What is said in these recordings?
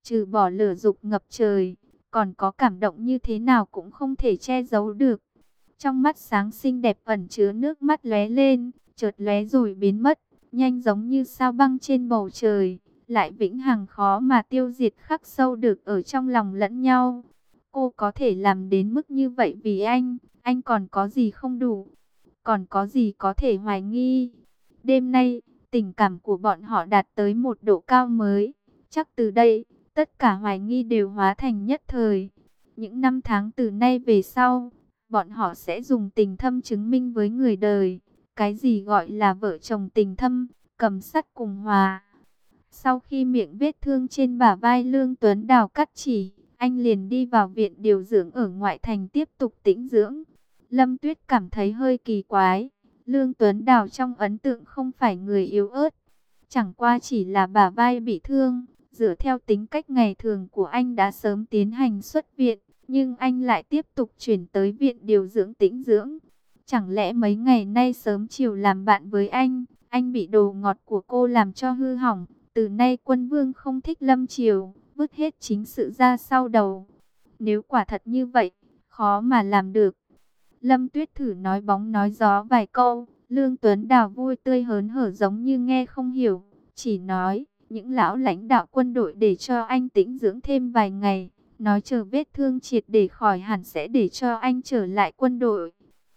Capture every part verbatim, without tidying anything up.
trừ bỏ lửa dục ngập trời, còn có cảm động như thế nào cũng không thể che giấu được. Trong mắt sáng xinh đẹp ẩn chứa nước mắt lóe lên, chợt lóe rồi biến mất, nhanh giống như sao băng trên bầu trời, lại vĩnh hằng khó mà tiêu diệt khắc sâu được ở trong lòng lẫn nhau. Cô có thể làm đến mức như vậy vì anh, anh còn có gì không đủ, còn có gì có thể hoài nghi. Đêm nay, tình cảm của bọn họ đạt tới một độ cao mới, chắc từ đây, tất cả hoài nghi đều hóa thành nhất thời. Những năm tháng từ nay về sau, bọn họ sẽ dùng tình thâm chứng minh với người đời, cái gì gọi là vợ chồng tình thâm, cầm sắt cùng hòa. Sau khi miệng vết thương trên bả vai Lương Tuấn Đào cắt chỉ, anh liền đi vào viện điều dưỡng ở ngoại thành tiếp tục tĩnh dưỡng. Lâm Tuyết cảm thấy hơi kỳ quái, Lương Tuấn Đào trong ấn tượng không phải người yếu ớt, chẳng qua chỉ là bả vai bị thương, dựa theo tính cách ngày thường của anh đã sớm tiến hành xuất viện, nhưng anh lại tiếp tục chuyển tới viện điều dưỡng tĩnh dưỡng. Chẳng lẽ mấy ngày nay sớm chiều làm bạn với anh, anh bị đồ ngọt của cô làm cho hư hỏng, từ nay Quân Vương không thích Lâm Triều, vứt hết chính sự ra sau đầu. Nếu quả thật như vậy, khó mà làm được. Lâm Tuyết thử nói bóng nói gió vài câu, Lương Tuấn Đào vui tươi hớn hở giống như nghe không hiểu, chỉ nói, những lão lãnh đạo quân đội để cho anh tĩnh dưỡng thêm vài ngày, nói chờ vết thương triệt để khỏi hẳn sẽ để cho anh trở lại quân đội.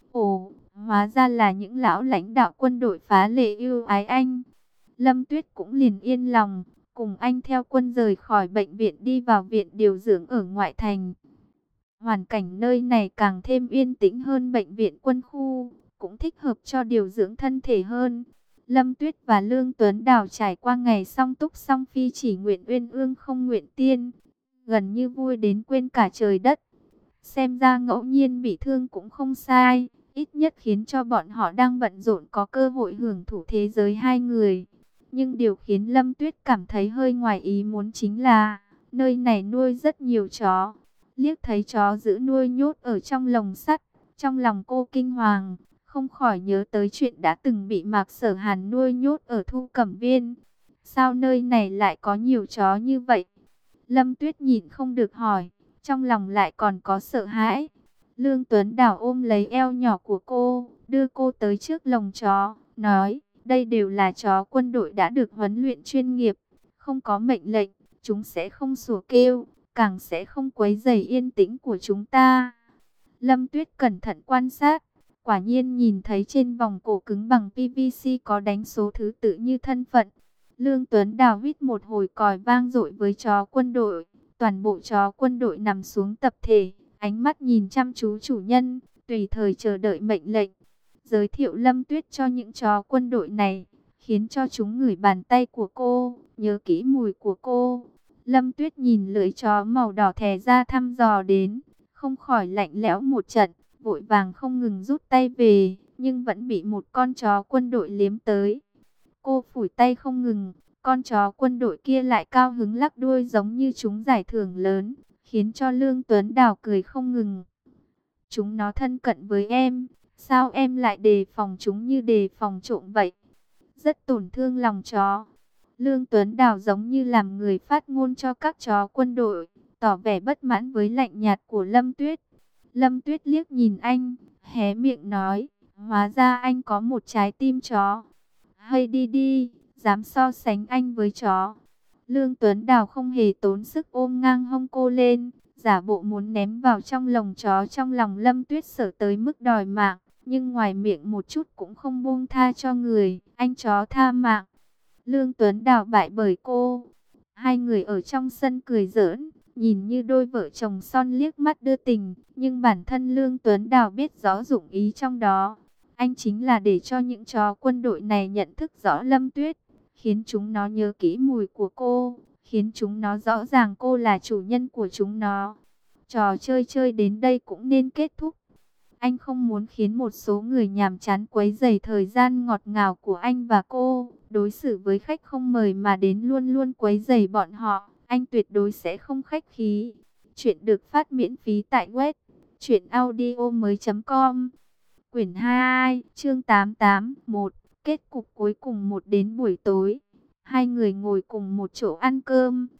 Ồ, hóa ra là những lão lãnh đạo quân đội phá lệ yêu ái anh. Lâm Tuyết cũng liền yên lòng, cùng anh theo quân rời khỏi bệnh viện đi vào viện điều dưỡng ở ngoại thành. Hoàn cảnh nơi này càng thêm yên tĩnh hơn bệnh viện quân khu, cũng thích hợp cho điều dưỡng thân thể hơn. Lâm Tuyết và Lương Tuấn Đào trải qua ngày song túc song phi chỉ nguyện uyên ương không nguyện tiên, gần như vui đến quên cả trời đất. Xem ra ngẫu nhiên bị thương cũng không sai, ít nhất khiến cho bọn họ đang bận rộn có cơ hội hưởng thụ thế giới hai người. Nhưng điều khiến Lâm Tuyết cảm thấy hơi ngoài ý muốn chính là, nơi này nuôi rất nhiều chó. Liếc thấy chó giữ nuôi nhốt ở trong lồng sắt, trong lòng cô kinh hoàng, không khỏi nhớ tới chuyện đã từng bị Mạc Sở Hàn nuôi nhốt ở Thu Cẩm Viên. Sao nơi này lại có nhiều chó như vậy? Lâm Tuyết nhịn không được hỏi, trong lòng lại còn có sợ hãi. Lương Tuấn Đào ôm lấy eo nhỏ của cô, đưa cô tới trước lồng chó, nói, đây đều là chó quân đội đã được huấn luyện chuyên nghiệp, không có mệnh lệnh, chúng sẽ không sủa kêu, càng sẽ không quấy rầy yên tĩnh của chúng ta. Lâm Tuyết cẩn thận quan sát, quả nhiên nhìn thấy trên vòng cổ cứng bằng pê vê xê có đánh số thứ tự như thân phận. Lương Tuấn Đào huýt một hồi còi vang dội với chó quân đội, toàn bộ chó quân đội nằm xuống tập thể, ánh mắt nhìn chăm chú chủ nhân, tùy thời chờ đợi mệnh lệnh. Giới thiệu Lâm Tuyết cho những chó quân đội này, khiến cho chúng ngửi bàn tay của cô, nhớ kỹ mùi của cô. Lâm Tuyết nhìn lưỡi chó màu đỏ thè ra thăm dò đến, không khỏi lạnh lẽo một trận, vội vàng không ngừng rút tay về, nhưng vẫn bị một con chó quân đội liếm tới. Cô phủi tay không ngừng, con chó quân đội kia lại cao hứng lắc đuôi giống như chúng giải thưởng lớn, khiến cho Lương Tuấn Đào cười không ngừng. Chúng nó thân cận với em, sao em lại đề phòng chúng như đề phòng trộm vậy? Rất tổn thương lòng chó. Lương Tuấn Đào giống như làm người phát ngôn cho các chó quân đội, tỏ vẻ bất mãn với lạnh nhạt của Lâm Tuyết. Lâm Tuyết liếc nhìn anh, hé miệng nói, hóa ra anh có một trái tim chó. Hay đi đi, dám so sánh anh với chó. Lương Tuấn Đào không hề tốn sức ôm ngang hông cô lên, giả bộ muốn ném vào trong lồng chó trong lòng Lâm Tuyết sợ tới mức đòi mạng, nhưng ngoài miệng một chút cũng không buông tha cho người, anh chó tha mạng. Lương Tuấn Đào bại bởi cô. Hai người ở trong sân cười giỡn, nhìn như đôi vợ chồng son liếc mắt đưa tình, nhưng bản thân Lương Tuấn Đào biết rõ dụng ý trong đó. Anh chính là để cho những chó quân đội này nhận thức rõ Lâm Tuyết, khiến chúng nó nhớ kỹ mùi của cô, khiến chúng nó rõ ràng cô là chủ nhân của chúng nó. Trò chơi chơi đến đây cũng nên kết thúc. Anh không muốn khiến một số người nhàm chán quấy rầy thời gian ngọt ngào của anh và cô. Đối xử với khách không mời mà đến luôn luôn quấy rầy bọn họ, anh tuyệt đối sẽ không khách khí. Chuyện được phát miễn phí tại web truyện audio mới chấm com. Quyển hai, chương tám mươi tám, một. Kết cục cuối cùng. Một đến buổi tối, hai người ngồi cùng một chỗ ăn cơm.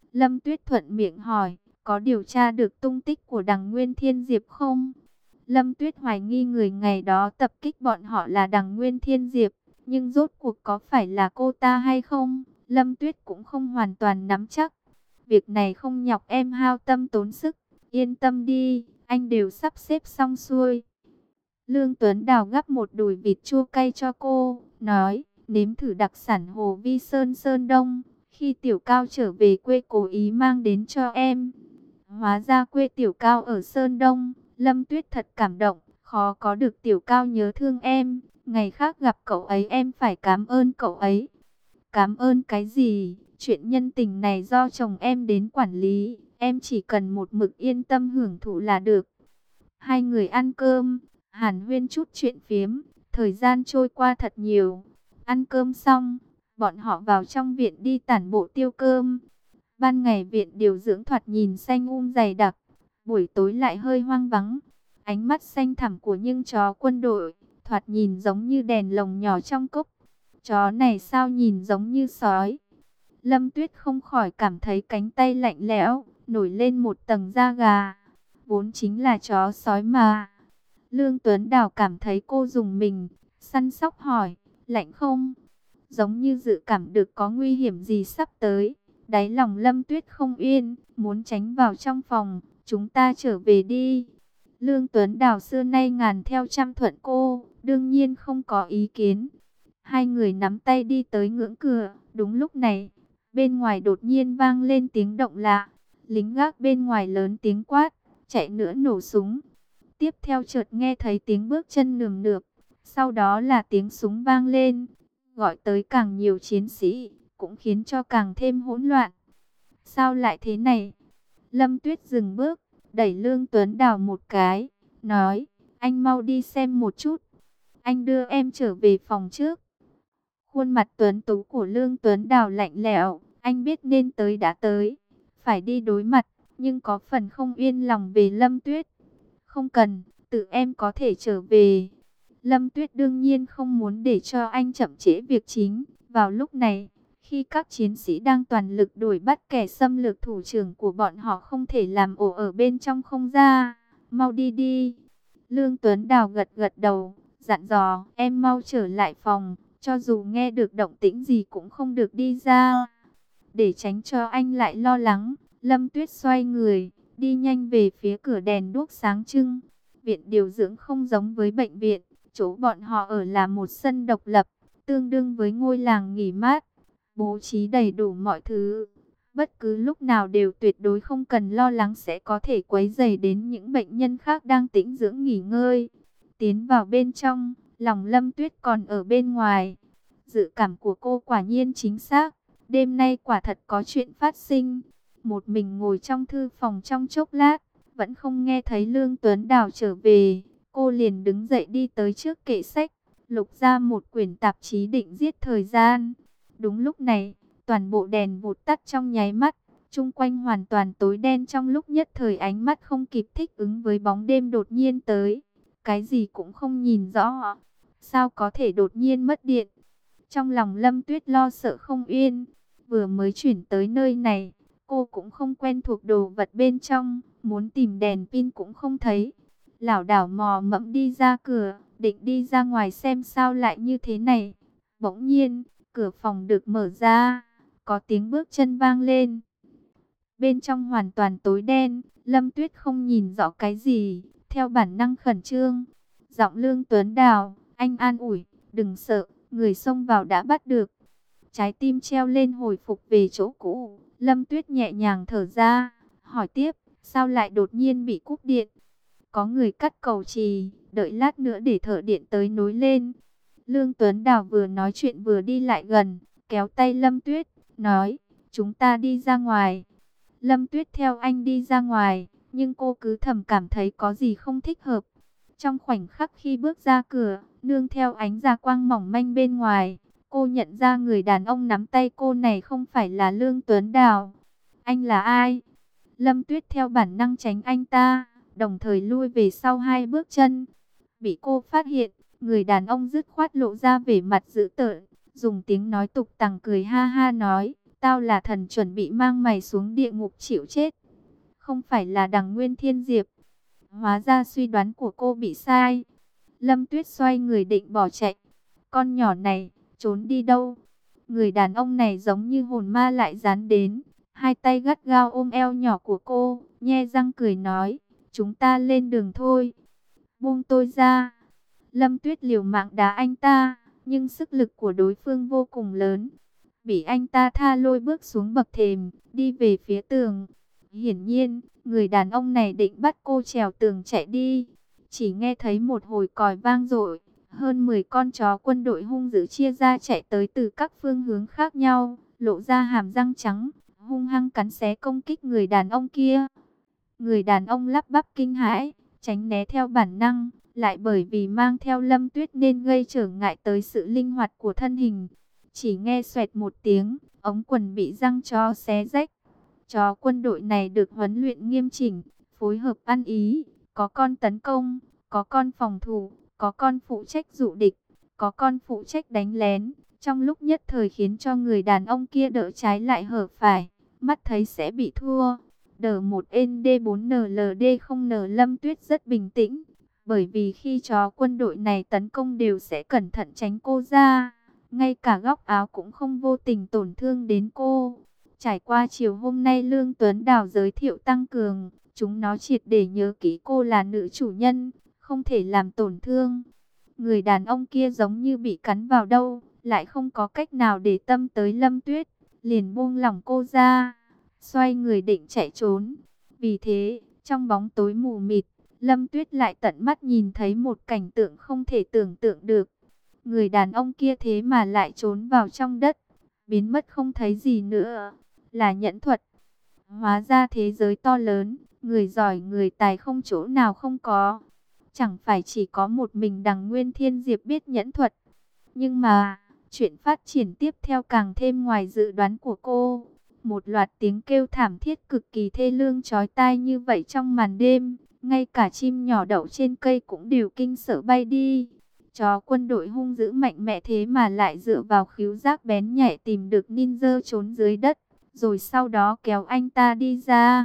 Lâm Tuyết thuận miệng hỏi, có điều tra được tung tích của Đằng Nguyên Thiên Diệp không? Lâm Tuyết hoài nghi người ngày đó tập kích bọn họ là Đằng Nguyên Thiên Diệp, nhưng rốt cuộc có phải là cô ta hay không? Lâm Tuyết cũng không hoàn toàn nắm chắc. Việc này không nhọc em hao tâm tốn sức, yên tâm đi, anh đều sắp xếp xong xuôi. Lương Tuấn Đào gắp một đùi vịt chua cay cho cô, nói, nếm thử đặc sản Hồ Vi Sơn Sơn Đông, khi Tiểu Cao trở về quê cố ý mang đến cho em. Hóa ra quê Tiểu Cao ở Sơn Đông. Lâm Tuyết thật cảm động, khó có được Tiểu Cao nhớ thương em, ngày khác gặp cậu ấy em phải cảm ơn cậu ấy. Cảm ơn cái gì, chuyện nhân tình này do chồng em đến quản lý, em chỉ cần một mực yên tâm hưởng thụ là được. Hai người ăn cơm, hàn huyên chút chuyện phiếm, thời gian trôi qua thật nhiều. Ăn cơm xong, bọn họ vào trong viện đi tản bộ tiêu cơm. Ban ngày viện điều dưỡng thoạt nhìn xanh um dày đặc, buổi tối lại hơi hoang vắng. Ánh mắt xanh thẳm của những chó quân đội, thoạt nhìn giống như đèn lồng nhỏ trong cốc. Chó này sao nhìn giống như sói. Lâm Tuyết không khỏi cảm thấy cánh tay lạnh lẽo, nổi lên một tầng da gà. Vốn chính là chó sói mà. Lương Tuấn Đào cảm thấy cô dùng mình, săn sóc hỏi, lạnh không? Giống như dự cảm được có nguy hiểm gì sắp tới. Đáy lòng Lâm Tuyết không yên, muốn tránh vào trong phòng, chúng ta trở về đi. Lương Tuấn Đào xưa nay ngàn theo trăm thuận cô, đương nhiên không có ý kiến. Hai người nắm tay đi tới ngưỡng cửa, đúng lúc này, bên ngoài đột nhiên vang lên tiếng động lạ. Lính gác bên ngoài lớn tiếng quát, chạy nữa nổ súng. Tiếp theo chợt nghe thấy tiếng bước chân nườm nượp, sau đó là tiếng súng vang lên, gọi tới càng nhiều chiến sĩ, cũng khiến cho càng thêm hỗn loạn. Sao lại thế này? Lâm Tuyết dừng bước, đẩy Lương Tuấn Đào một cái, nói, anh mau đi xem một chút, anh đưa em trở về phòng trước. Khuôn mặt tuấn tú của Lương Tuấn Đào lạnh lẽo, anh biết nên tới đã tới, phải đi đối mặt, nhưng có phần không yên lòng về Lâm Tuyết. Không cần, tự em có thể trở về. Lâm Tuyết đương nhiên không muốn để cho anh chậm trễ việc chính. Vào lúc này, khi các chiến sĩ đang toàn lực đuổi bắt kẻ xâm lược thủ trưởng của bọn họ không thể làm ổ ở bên trong không ra. Mau đi đi. Lương Tuấn Đào gật gật đầu, dặn dò, em mau trở lại phòng, cho dù nghe được động tĩnh gì cũng không được đi ra. Để tránh cho anh lại lo lắng, Lâm Tuyết xoay người, đi nhanh về phía cửa đèn đuốc sáng trưng. Viện điều dưỡng không giống với bệnh viện, chỗ bọn họ ở là một sân độc lập, tương đương với ngôi làng nghỉ mát, bố trí đầy đủ mọi thứ. Bất cứ lúc nào đều tuyệt đối không cần lo lắng sẽ có thể quấy rầy đến những bệnh nhân khác đang tĩnh dưỡng nghỉ ngơi. Tiến vào bên trong, lòng Lâm Tuyết còn ở bên ngoài. Dự cảm của cô quả nhiên chính xác, đêm nay quả thật có chuyện phát sinh. Một mình ngồi trong thư phòng trong chốc lát, vẫn không nghe thấy Lương Tuấn Đào trở về. Cô liền đứng dậy đi tới trước kệ sách, lục ra một quyển tạp chí định giết thời gian. Đúng lúc này, toàn bộ đèn vụt tắt trong nháy mắt, chung quanh hoàn toàn tối đen. Trong lúc nhất thời ánh mắt không kịp thích ứng với bóng đêm đột nhiên tới, cái gì cũng không nhìn rõ. Sao có thể đột nhiên mất điện? Trong lòng Lâm Tuyết lo sợ không yên. Vừa mới chuyển tới nơi này, cô cũng không quen thuộc đồ vật bên trong, muốn tìm đèn pin cũng không thấy. Lảo đảo mò mẫm đi ra cửa, định đi ra ngoài xem sao lại như thế này. Bỗng nhiên, cửa phòng được mở ra, có tiếng bước chân vang lên. Bên trong hoàn toàn tối đen, Lâm Tuyết không nhìn rõ cái gì, theo bản năng khẩn trương. Giọng Lương Tuấn Đào, anh an ủi, đừng sợ, người xông vào đã bắt được. Trái tim treo lên hồi phục về chỗ cũ, Lâm Tuyết nhẹ nhàng thở ra, hỏi tiếp, sao lại đột nhiên bị cúp điện? Có người cắt cầu trì, đợi lát nữa để thợ điện tới nối lên. Lương Tuấn Đào vừa nói chuyện vừa đi lại gần, kéo tay Lâm Tuyết, nói, chúng ta đi ra ngoài. Lâm Tuyết theo anh đi ra ngoài, nhưng cô cứ thầm cảm thấy có gì không thích hợp. Trong khoảnh khắc khi bước ra cửa, nương theo ánh ra quang mỏng manh bên ngoài, cô nhận ra người đàn ông nắm tay cô này không phải là Lương Tuấn Đào. Anh là ai? Lâm Tuyết theo bản năng tránh anh ta, đồng thời lui về sau hai bước chân. Bị cô phát hiện, người đàn ông dứt khoát lộ ra vẻ mặt dữ tợn, dùng tiếng nói tục tằng cười ha ha nói, Tao là thần chuẩn bị mang mày xuống địa ngục chịu chết. Không phải là Đằng Nguyên Thiên Diệp. Hóa ra suy đoán của cô bị sai. Lâm Tuyết xoay người định bỏ chạy. Con nhỏ này, trốn đi đâu? Người đàn ông này giống như hồn ma lại dán đến. Hai tay gắt gao ôm eo nhỏ của cô, nhe răng cười nói, chúng ta lên đường thôi. Buông tôi ra. Lâm Tuyết liều mạng đá anh ta, nhưng sức lực của đối phương vô cùng lớn. Bị anh ta tha lôi bước xuống bậc thềm, đi về phía tường. Hiển nhiên, người đàn ông này định bắt cô trèo tường chạy đi. Chỉ nghe thấy một hồi còi vang dội, hơn mười con chó quân đội hung dữ chia ra chạy tới từ các phương hướng khác nhau, lộ ra hàm răng trắng, hung hăng cắn xé công kích người đàn ông kia. Người đàn ông lắp bắp kinh hãi, tránh né theo bản năng, lại bởi vì mang theo Lâm Tuyết nên gây trở ngại tới sự linh hoạt của thân hình. Chỉ nghe xoẹt một tiếng, ống quần bị răng chó xé rách. Chó quân đội này được huấn luyện nghiêm chỉnh, phối hợp ăn ý, có con tấn công, có con phòng thủ, có con phụ trách dụ địch, có con phụ trách đánh lén. Trong lúc nhất thời khiến cho người đàn ông kia đỡ trái lại hở phải, mắt thấy sẽ bị thua. Đờ một N D bốn N L D không N Lâm Tuyết rất bình tĩnh, bởi vì khi chó quân đội này tấn công đều sẽ cẩn thận tránh cô ra. Ngay cả góc áo cũng không vô tình tổn thương đến cô. Trải qua chiều hôm nay Lương Tuấn Đào giới thiệu tăng cường, chúng nó triệt để nhớ kỹ cô là nữ chủ nhân, không thể làm tổn thương. Người đàn ông kia giống như bị cắn vào đâu, lại không có cách nào để tâm tới Lâm Tuyết, liền buông lỏng cô ra, xoay người định chạy trốn. Vì thế, trong bóng tối mù mịt, Lâm Tuyết lại tận mắt nhìn thấy một cảnh tượng không thể tưởng tượng được. Người đàn ông kia thế mà lại trốn vào trong đất, biến mất không thấy gì nữa. Là nhẫn thuật. Hóa ra thế giới to lớn, người giỏi người tài không chỗ nào không có. Chẳng phải chỉ có một mình Đằng Nguyên Thiên Diệp biết nhẫn thuật. Nhưng mà, chuyện phát triển tiếp theo càng thêm ngoài dự đoán của cô. Một loạt tiếng kêu thảm thiết cực kỳ thê lương chói tai như vậy trong màn đêm. Ngay cả chim nhỏ đậu trên cây cũng đều kinh sợ bay đi. Chó quân đội hung dữ mạnh mẽ thế mà lại dựa vào khứu giác bén nhạy tìm được ninja trốn dưới đất, rồi sau đó kéo anh ta đi ra.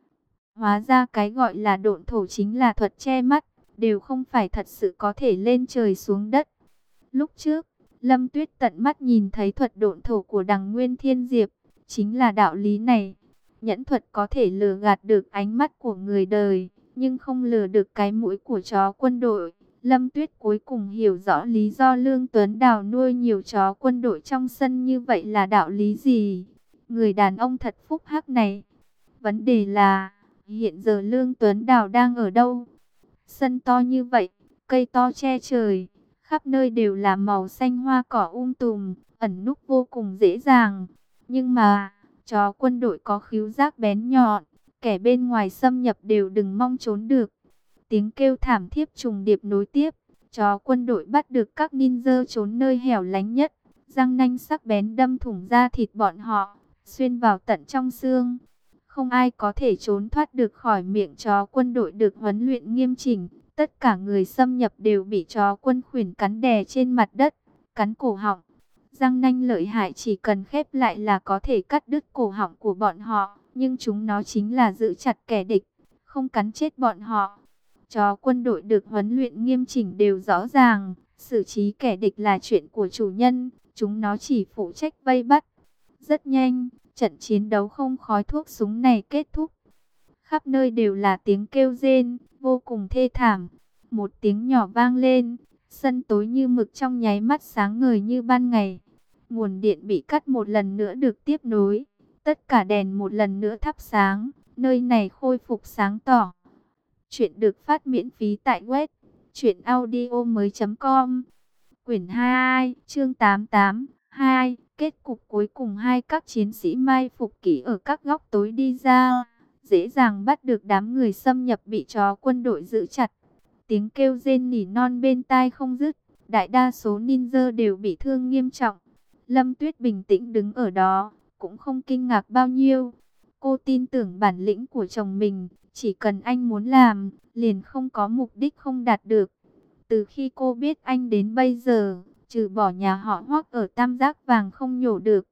Hóa ra cái gọi là độn thổ chính là thuật che mắt, đều không phải thật sự có thể lên trời xuống đất. Lúc trước, Lâm Tuyết tận mắt nhìn thấy thuật độn thổ của Đằng Nguyên Thiên Diệp, chính là đạo lý này. Nhẫn thuật có thể lừa gạt được ánh mắt của người đời, nhưng không lừa được cái mũi của chó quân đội. Lâm Tuyết cuối cùng hiểu rõ lý do Lương Tuấn Đào nuôi nhiều chó quân đội trong sân như vậy là đạo lý gì. Người đàn ông thật phúc hắc này. Vấn đề là, hiện giờ Lương Tuấn Đào đang ở đâu? Sân to như vậy, cây to che trời, khắp nơi đều là màu xanh hoa cỏ um tùm, ẩn núp vô cùng dễ dàng. Nhưng mà, chó quân đội có khứu giác bén nhọn, kẻ bên ngoài xâm nhập đều đừng mong trốn được. Tiếng kêu thảm thiết trùng điệp nối tiếp, chó quân đội bắt được các ninja trốn nơi hẻo lánh nhất, răng nanh sắc bén đâm thủng da thịt bọn họ, xuyên vào tận trong xương. Không ai có thể trốn thoát được khỏi miệng chó quân đội được huấn luyện nghiêm chỉnh. Tất cả người xâm nhập đều bị chó quân khuyển cắn đè trên mặt đất, cắn cổ họng. Răng nanh lợi hại chỉ cần khép lại là có thể cắt đứt cổ họng của bọn họ, nhưng chúng nó chính là giữ chặt kẻ địch, không cắn chết bọn họ. Chó quân đội được huấn luyện nghiêm chỉnh đều rõ ràng, xử trí kẻ địch là chuyện của chủ nhân, chúng nó chỉ phụ trách vây bắt. Rất nhanh, trận chiến đấu không khói thuốc súng này kết thúc. Khắp nơi đều là tiếng kêu rên, vô cùng thê thảm. Một tiếng nhỏ vang lên, sân tối như mực trong nháy mắt sáng ngời như ban ngày. Nguồn điện bị cắt một lần nữa được tiếp nối, tất cả đèn một lần nữa thắp sáng, nơi này khôi phục sáng tỏ. Chuyện được phát miễn phí tại web truyện audio mới chấm com. Quyển hai, chương tám mươi tám, hai. Kết cục cuối cùng hai các chiến sĩ mai phục kỹ ở các góc tối đi ra, dễ dàng bắt được đám người xâm nhập bị chó quân đội giữ chặt. Tiếng kêu rên nỉ non bên tai không dứt, đại đa số ninja đều bị thương nghiêm trọng. Lâm Tuyết bình tĩnh đứng ở đó, cũng không kinh ngạc bao nhiêu. Cô tin tưởng bản lĩnh của chồng mình, chỉ cần anh muốn làm, liền không có mục đích không đạt được. Từ khi cô biết anh đến bây giờ, trừ bỏ nhà họ Hoắc ở Tam Giác Vàng không nhổ được,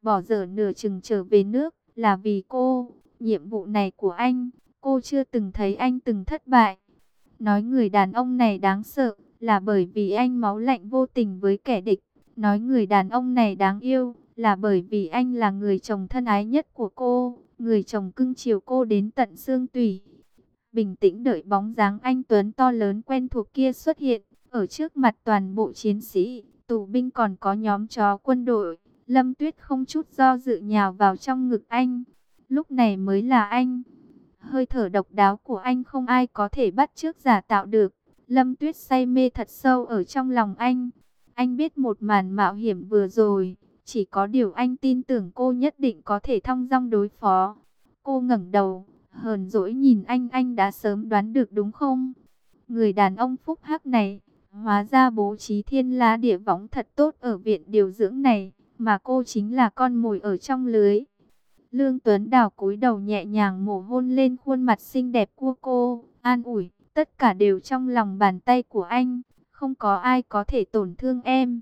bỏ dở nửa chừng trở về nước, là vì cô. Nhiệm vụ này của anh, cô chưa từng thấy anh từng thất bại. Nói người đàn ông này đáng sợ, là bởi vì anh máu lạnh vô tình với kẻ địch. Nói người đàn ông này đáng yêu, là bởi vì anh là người chồng thân ái nhất của cô, người chồng cưng chiều cô đến tận xương tủy. Bình tĩnh đợi bóng dáng anh Tuấn to lớn quen thuộc kia xuất hiện, ở trước mặt toàn bộ chiến sĩ, tù binh còn có nhóm chó quân đội. Lâm Tuyết không chút do dự nhào vào trong ngực anh. Lúc này mới là anh. Hơi thở độc đáo của anh không ai có thể bắt chước giả tạo được. Lâm Tuyết say mê thật sâu ở trong lòng anh. Anh biết một màn mạo hiểm vừa rồi, chỉ có điều anh tin tưởng cô nhất định có thể thong dong đối phó. Cô ngẩng đầu, hờn dỗi nhìn anh, anh đã sớm đoán được đúng không? Người đàn ông phúc hắc này, hóa ra bố trí thiên la địa võng thật tốt ở viện điều dưỡng này, mà cô chính là con mồi ở trong lưới. Lương Tuấn Đào cúi đầu nhẹ nhàng mổ hôn lên khuôn mặt xinh đẹp của cô, an ủi, tất cả đều trong lòng bàn tay của anh, không có ai có thể tổn thương em.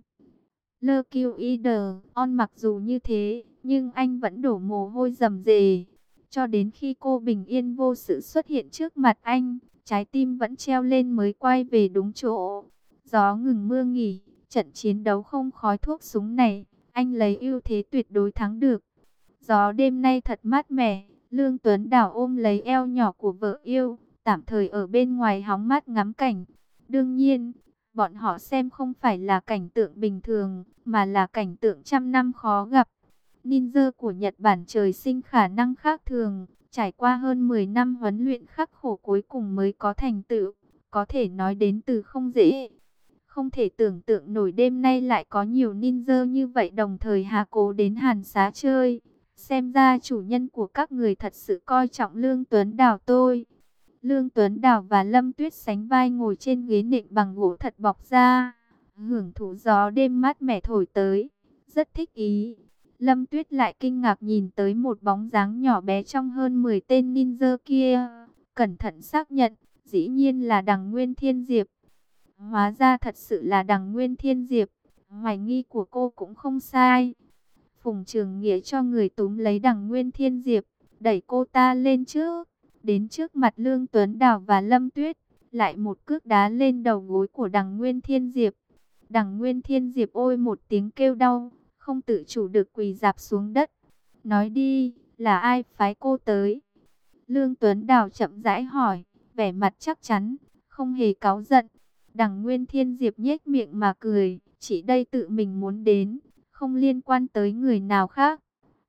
Lơ kiêu y đờ, on mặc dù như thế, nhưng anh vẫn đổ mồ hôi rầm rề. Cho đến khi cô bình yên vô sự xuất hiện trước mặt anh, trái tim vẫn treo lên mới quay về đúng chỗ. Gió ngừng mưa nghỉ, trận chiến đấu không khói thuốc súng này, anh lấy ưu thế tuyệt đối thắng được. Gió đêm nay thật mát mẻ, Lương Tuấn Đào ôm lấy eo nhỏ của vợ yêu, tạm thời ở bên ngoài hóng mát ngắm cảnh. Đương nhiên, bọn họ xem không phải là cảnh tượng bình thường, mà là cảnh tượng trăm năm khó gặp. Ninja của Nhật Bản trời sinh khả năng khác thường, trải qua hơn mười năm huấn luyện khắc khổ cuối cùng mới có thành tựu, có thể nói đến từ không dễ. Không thể tưởng tượng nổi đêm nay lại có nhiều ninja như vậy đồng thời hà cố đến Hàn Xá chơi. Xem ra chủ nhân của các người thật sự coi trọng Lương Tuấn Đào tôi. Lương Tuấn Đào và Lâm Tuyết sánh vai ngồi trên ghế nệm bằng gỗ thật bọc da, hưởng thụ gió đêm mát mẻ thổi tới, rất thích ý. Lâm Tuyết lại kinh ngạc nhìn tới một bóng dáng nhỏ bé trong hơn mười tên ninja kia, cẩn thận xác nhận, dĩ nhiên là Đằng Nguyên Thiên Diệp. Hóa ra thật sự là Đằng Nguyên Thiên Diệp, hoài nghi của cô cũng không sai. Phùng Trường Nghĩa cho người túm lấy Đằng Nguyên Thiên Diệp, đẩy cô ta lên trước, đến trước mặt Lương Tuấn Đào và Lâm Tuyết, lại một cước đá lên đầu gối của Đằng Nguyên Thiên Diệp. Đằng Nguyên Thiên Diệp ôi một tiếng kêu đau, không tự chủ được quỳ rạp xuống đất. Nói đi, là ai phái cô tới? Lương Tuấn Đào chậm rãi hỏi, vẻ mặt chắc chắn, không hề cáu giận. Đằng Nguyên Thiên Diệp nhếch miệng mà cười, chỉ đây tự mình muốn đến, không liên quan tới người nào khác.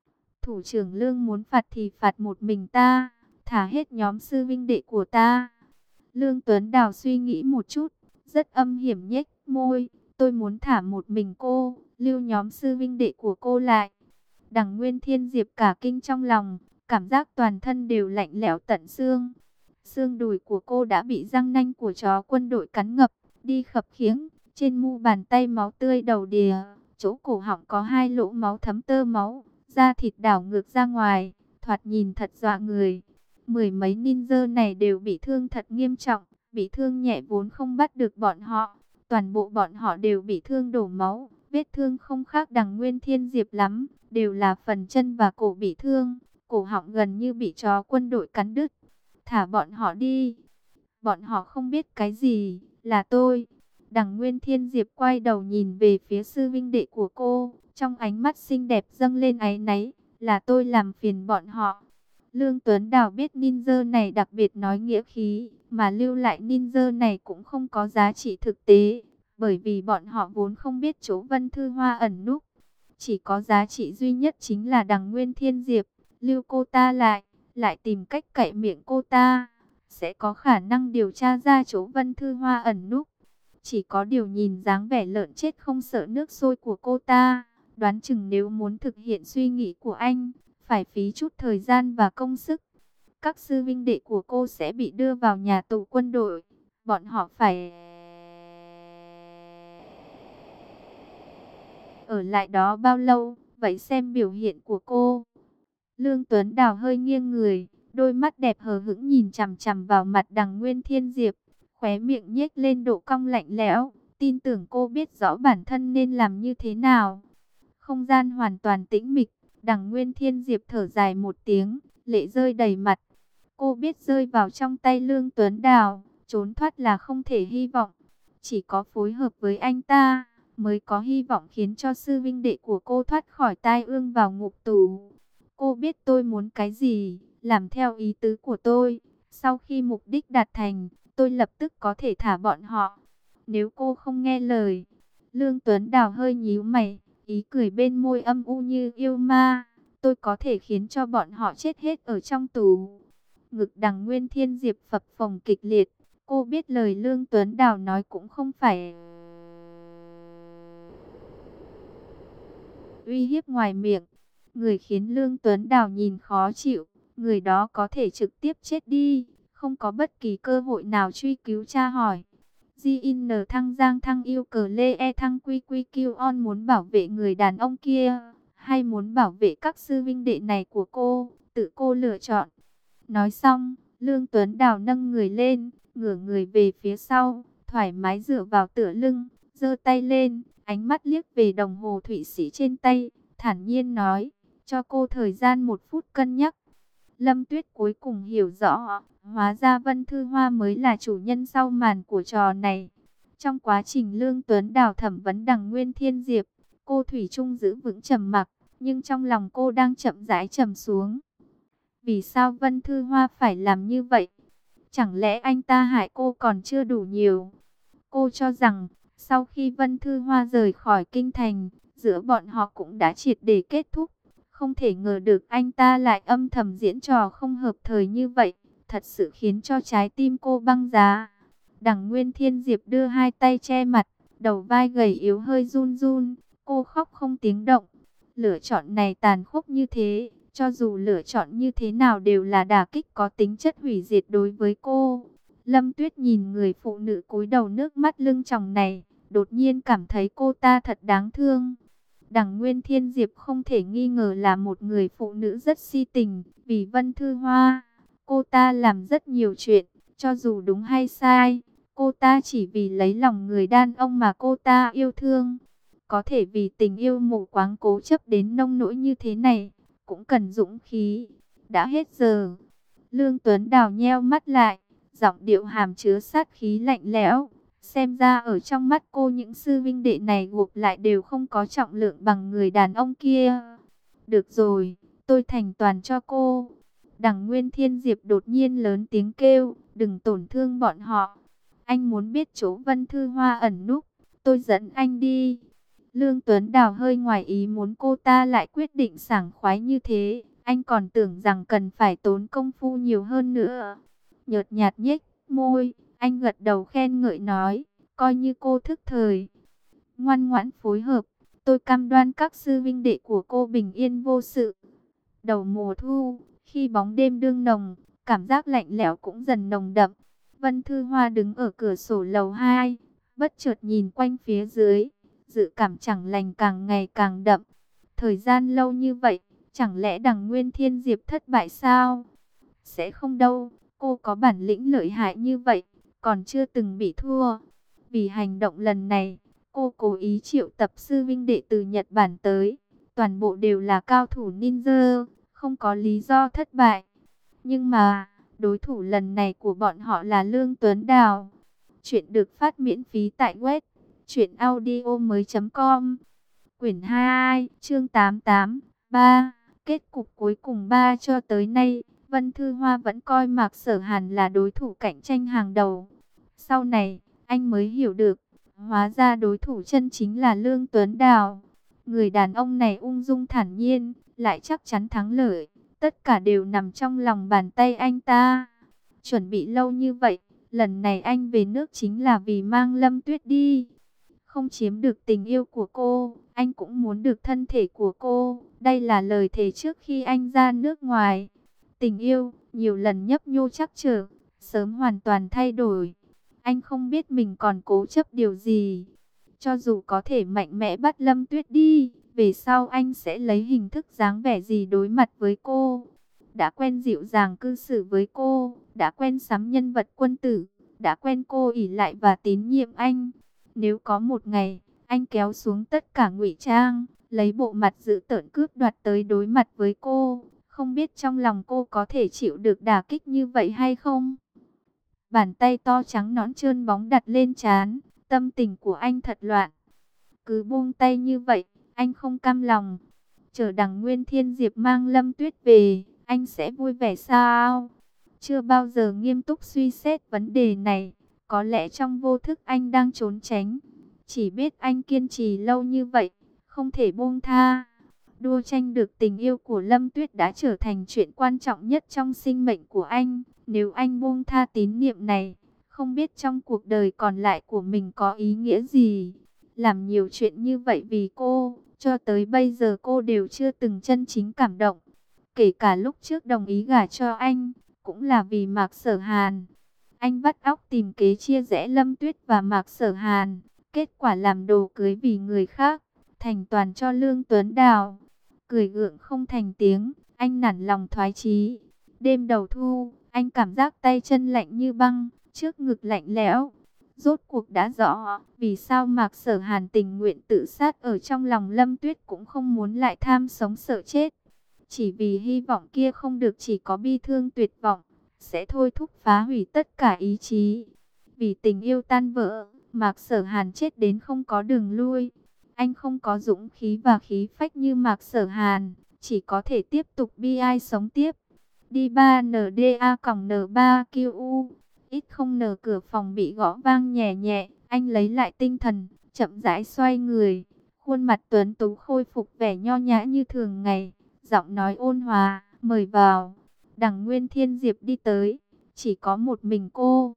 Thủ trưởng Lương muốn phạt thì phạt một mình ta, thả hết nhóm sư vinh đệ của ta. Lương Tuấn Đào suy nghĩ một chút, rất âm hiểm nhếch môi, tôi muốn thả một mình cô, lưu nhóm sư vinh đệ của cô lại. Đằng Nguyên Thiên Diệp cả kinh trong lòng, cảm giác toàn thân đều lạnh lẽo tận xương. Xương đùi của cô đã bị răng nanh của chó quân đội cắn ngập, đi khập khiễng, trên mu bàn tay máu tươi đầu đìa, chỗ cổ họng có hai lỗ máu thấm tơ máu, da thịt đảo ngược ra ngoài, thoạt nhìn thật dọa người. Mười mấy ninja này đều bị thương thật nghiêm trọng, bị thương nhẹ vốn không bắt được bọn họ, toàn bộ bọn họ đều bị thương đổ máu, vết thương không khác Đằng Nguyên Thiên Diệp lắm, đều là phần chân và cổ bị thương, cổ họng gần như bị chó quân đội cắn đứt. Thả bọn họ đi. Bọn họ không biết cái gì, là tôi. Đằng Nguyên Thiên Diệp quay đầu nhìn về phía sư vinh đệ của cô, trong ánh mắt xinh đẹp dâng lên áy náy, là tôi làm phiền bọn họ. Lương Tuấn Đào biết ninja này đặc biệt nói nghĩa khí, mà lưu lại ninja này cũng không có giá trị thực tế, bởi vì bọn họ vốn không biết chỗ Vân Thư Hoa ẩn núp. Chỉ có giá trị duy nhất chính là Đằng Nguyên Thiên Diệp, lưu cô ta lại, lại tìm cách cạy miệng cô ta, sẽ có khả năng điều tra ra chỗ Vân Thư Hoa ẩn núp. Chỉ có điều nhìn dáng vẻ lợn chết không sợ nước sôi của cô ta, đoán chừng nếu muốn thực hiện suy nghĩ của anh, phải phí chút thời gian và công sức. Các sư vinh đệ của cô sẽ bị đưa vào nhà tù quân đội, bọn họ phải ở lại đó bao lâu, vậy xem biểu hiện của cô. Lương Tuấn Đào hơi nghiêng người, đôi mắt đẹp hờ hững nhìn chằm chằm vào mặt Đằng Nguyên Thiên Diệp, khóe miệng nhếch lên độ cong lạnh lẽo, tin tưởng cô biết rõ bản thân nên làm như thế nào. Không gian hoàn toàn tĩnh mịch, Đằng Nguyên Thiên Diệp thở dài một tiếng, lệ rơi đầy mặt. Cô biết rơi vào trong tay Lương Tuấn Đào, trốn thoát là không thể hy vọng. Chỉ có phối hợp với anh ta, mới có hy vọng khiến cho sư vinh đệ của cô thoát khỏi tai ương vào ngục tù. Cô biết tôi muốn cái gì, làm theo ý tứ của tôi. Sau khi mục đích đạt thành, tôi lập tức có thể thả bọn họ. Nếu cô không nghe lời, Lương Tuấn Đào hơi nhíu mày, ý cười bên môi âm u như yêu ma. Tôi có thể khiến cho bọn họ chết hết ở trong tù. Ngực Đằng Nguyên Thiên Diệp phập phồng kịch liệt. Cô biết lời Lương Tuấn Đào nói cũng không phải uy hiếp ngoài miệng. Người khiến Lương Tuấn Đào nhìn khó chịu, người đó có thể trực tiếp chết đi, không có bất kỳ cơ hội nào truy cứu tra hỏi. gi en thăng giang thăng yêu cờ lê e thăng quy quy kiêu on muốn bảo vệ người đàn ông kia, hay muốn bảo vệ các sư vinh đệ này của cô, tự cô lựa chọn. Nói xong, Lương Tuấn Đào nâng người lên, ngửa người về phía sau, thoải mái dựa vào tựa lưng, giơ tay lên, ánh mắt liếc về đồng hồ Thụy Sĩ trên tay, thản nhiên nói, cho cô thời gian một phút cân nhắc. Lâm Tuyết cuối cùng hiểu rõ, hóa ra Vân Thư Hoa mới là chủ nhân sau màn của trò này. Trong quá trình Lương Tuấn Đào thẩm vấn Đằng Nguyên Thiên Diệp, cô thủy chung giữ vững trầm mặc, nhưng trong lòng cô đang chậm rãi trầm xuống. Vì sao Vân Thư Hoa phải làm như vậy? Chẳng lẽ anh ta hại cô còn chưa đủ nhiều? Cô cho rằng, sau khi Vân Thư Hoa rời khỏi kinh thành, giữa bọn họ cũng đã triệt để kết thúc. Không thể ngờ được anh ta lại âm thầm diễn trò không hợp thời như vậy, thật sự khiến cho trái tim cô băng giá. Đằng Nguyên Thiên Diệp đưa hai tay che mặt, đầu vai gầy yếu hơi run run, cô khóc không tiếng động. Lựa chọn này tàn khốc như thế, cho dù lựa chọn như thế nào đều là đả kích có tính chất hủy diệt đối với cô. Lâm Tuyết nhìn người phụ nữ cúi đầu nước mắt lưng tròng này, đột nhiên cảm thấy cô ta thật đáng thương. Đằng Nguyên Thiên Diệp không thể nghi ngờ là một người phụ nữ rất si tình, vì Vân Thư Hoa, cô ta làm rất nhiều chuyện, cho dù đúng hay sai, cô ta chỉ vì lấy lòng người đàn ông mà cô ta yêu thương. Có thể vì tình yêu mù quáng cố chấp đến nông nỗi như thế này, cũng cần dũng khí. Đã hết giờ. Lương Tuấn Đào nheo mắt lại, giọng điệu hàm chứa sát khí lạnh lẽo. Xem ra ở trong mắt cô những sư vinh đệ này gộp lại đều không có trọng lượng bằng người đàn ông kia. Được rồi, tôi thành toàn cho cô. Đằng Nguyên Thiên Diệp đột nhiên lớn tiếng kêu, đừng tổn thương bọn họ. Anh muốn biết chỗ Vân Thư Hoa ẩn núp, tôi dẫn anh đi. Lương Tuấn Đào hơi ngoài ý muốn cô ta lại quyết định sảng khoái như thế. Anh còn tưởng rằng cần phải tốn công phu nhiều hơn nữa. Nhợt nhạt nhếch môi, anh gật đầu khen ngợi nói, coi như cô thức thời. Ngoan ngoãn phối hợp, tôi cam đoan các sư vinh đệ của cô bình yên vô sự. Đầu mùa thu, khi bóng đêm đương nồng, cảm giác lạnh lẽo cũng dần nồng đậm. Vân Thư Hoa đứng ở cửa sổ lầu hai, bất chợt nhìn quanh phía dưới, dự cảm chẳng lành càng ngày càng đậm. Thời gian lâu như vậy, chẳng lẽ Đằng Nguyên Thiên Diệp thất bại sao? Sẽ không đâu, cô có bản lĩnh lợi hại như vậy, còn chưa từng bị thua. Vì hành động lần này, cô cố ý triệu tập sư vinh đệ từ Nhật Bản tới. Toàn bộ đều là cao thủ ninja, không có lý do thất bại. Nhưng mà, đối thủ lần này của bọn họ là Lương Tuấn Đào. Chuyện được phát miễn phí tại web truyện audio mới chấm com. Quyển hai, chương tám mươi tám, ba. Kết cục cuối cùng ba cho tới nay, Vân Thư Hoa vẫn coi Mạc Sở Hàn là đối thủ cạnh tranh hàng đầu. Sau này, anh mới hiểu được, hóa ra đối thủ chân chính là Lương Tuấn Đào. Người đàn ông này ung dung thản nhiên, lại chắc chắn thắng lợi. Tất cả đều nằm trong lòng bàn tay anh ta. Chuẩn bị lâu như vậy, lần này anh về nước chính là vì mang Lâm Tuyết đi. Không chiếm được tình yêu của cô, anh cũng muốn được thân thể của cô. Đây là lời thề trước khi anh ra nước ngoài. Tình yêu, nhiều lần nhấp nhô trắc trở, sớm hoàn toàn thay đổi. Anh không biết mình còn cố chấp điều gì. Cho dù có thể mạnh mẽ bắt Lâm Tuyết đi, về sau anh sẽ lấy hình thức dáng vẻ gì đối mặt với cô. Đã quen dịu dàng cư xử với cô, đã quen sắm nhân vật quân tử, đã quen cô ỷ lại và tín nhiệm anh. Nếu có một ngày, anh kéo xuống tất cả ngụy trang, lấy bộ mặt dữ tợn cướp đoạt tới đối mặt với cô. Không biết trong lòng cô có thể chịu được đả kích như vậy hay không? Bàn tay to trắng nõn trơn bóng đặt lên trán, tâm tình của anh thật loạn. Cứ buông tay như vậy, anh không cam lòng. Chờ đằng Nguyên Thiên Diệp mang Lâm Tuyết về, anh sẽ vui vẻ sao? Chưa bao giờ nghiêm túc suy xét vấn đề này. Có lẽ trong vô thức anh đang trốn tránh. Chỉ biết anh kiên trì lâu như vậy, không thể buông tha. Đua tranh được tình yêu của Lâm Tuyết đã trở thành chuyện quan trọng nhất trong sinh mệnh của anh. Nếu anh buông tha tín niệm này, không biết trong cuộc đời còn lại của mình có ý nghĩa gì. Làm nhiều chuyện như vậy vì cô, cho tới bây giờ cô đều chưa từng chân chính cảm động. Kể cả lúc trước đồng ý gả cho anh, cũng là vì Mạc Sở Hàn. Anh vắt óc tìm kế chia rẽ Lâm Tuyết và Mạc Sở Hàn. Kết quả làm đồ cưới vì người khác, thành toàn cho Lương Tuấn Đào. Cười gượng không thành tiếng, anh nản lòng thoái chí. Đêm đầu thu, anh cảm giác tay chân lạnh như băng, trước ngực lạnh lẽo. Rốt cuộc đã rõ, vì sao Mạc Sở Hàn tình nguyện tự sát ở trong lòng Lâm Tuyết cũng không muốn lại tham sống sợ chết. Chỉ vì hy vọng kia không được, chỉ có bi thương tuyệt vọng, sẽ thôi thúc phá hủy tất cả ý chí. Vì tình yêu tan vỡ, Mạc Sở Hàn chết đến không có đường lui. Anh không có dũng khí và khí phách như Mạc Sở Hàn, chỉ có thể tiếp tục bi ai sống tiếp. Đi ba N D A N ba Q U. Ít không nở cửa phòng bị gõ vang nhẹ nhẹ, anh lấy lại tinh thần, chậm rãi xoay người. Khuôn mặt tuấn tú khôi phục vẻ nho nhã như thường ngày, giọng nói ôn hòa, mời vào. Đằng Nguyên Thiên Diệp đi tới, chỉ có một mình cô.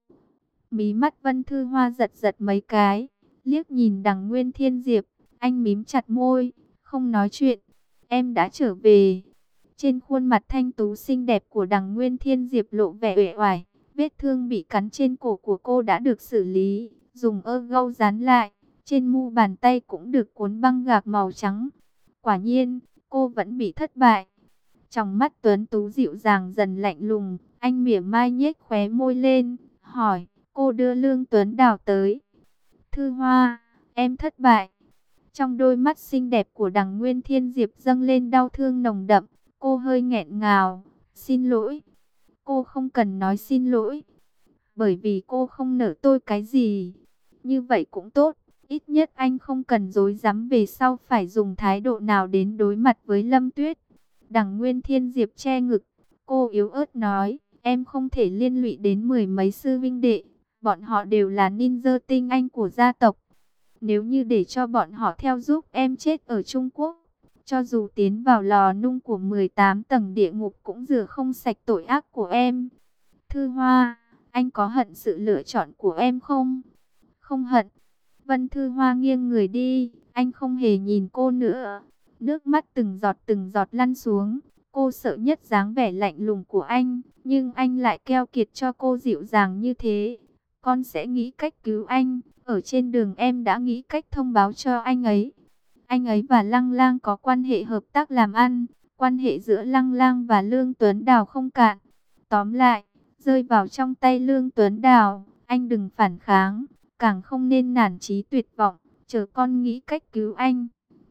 Mí mắt Vân Thư Hoa giật giật mấy cái, liếc nhìn đằng Nguyên Thiên Diệp, anh mím chặt môi, không nói chuyện. Em đã trở về. Trên khuôn mặt thanh tú xinh đẹp của đằng Nguyên Thiên Diệp lộ vẻ uể oải. Vết thương bị cắn trên cổ của cô đã được xử lý, dùng ơ gâu dán lại. Trên mu bàn tay cũng được cuốn băng gạc màu trắng. Quả nhiên, cô vẫn bị thất bại. Trong mắt tuấn tú dịu dàng dần lạnh lùng, anh mỉa mai nhếch khóe môi lên, hỏi, cô đưa Lương Tuấn Đào tới. Thư Hoa, em thất bại. Trong đôi mắt xinh đẹp của đằng Nguyên Thiên Diệp dâng lên đau thương nồng đậm, cô hơi nghẹn ngào, xin lỗi. Cô không cần nói xin lỗi, bởi vì cô không nợ tôi cái gì. Như vậy cũng tốt, ít nhất anh không cần dối dám về sau phải dùng thái độ nào đến đối mặt với Lâm Tuyết. Đằng Nguyên Thiên Diệp che ngực, cô yếu ớt nói, em không thể liên lụy đến mười mấy sư vinh đệ, bọn họ đều là ninja tinh anh của gia tộc. Nếu như để cho bọn họ theo giúp em chết ở Trung Quốc, cho dù tiến vào lò nung của mười tám tầng địa ngục cũng rửa không sạch tội ác của em. Thư Hoa, anh có hận sự lựa chọn của em không? Không hận. Vân Thư Hoa nghiêng người đi, anh không hề nhìn cô nữa. Nước mắt từng giọt từng giọt lăn xuống. Cô sợ nhất dáng vẻ lạnh lùng của anh, nhưng anh lại keo kiệt cho cô dịu dàng như thế. Con sẽ nghĩ cách cứu anh. Ở trên đường em đã nghĩ cách thông báo cho anh ấy. Anh ấy và Lăng Lang có quan hệ hợp tác làm ăn. Quan hệ giữa Lăng Lang và Lương Tuấn Đào không cạn. Tóm lại, rơi vào trong tay Lương Tuấn Đào, anh đừng phản kháng, càng không nên nản chí tuyệt vọng, chờ con nghĩ cách cứu anh.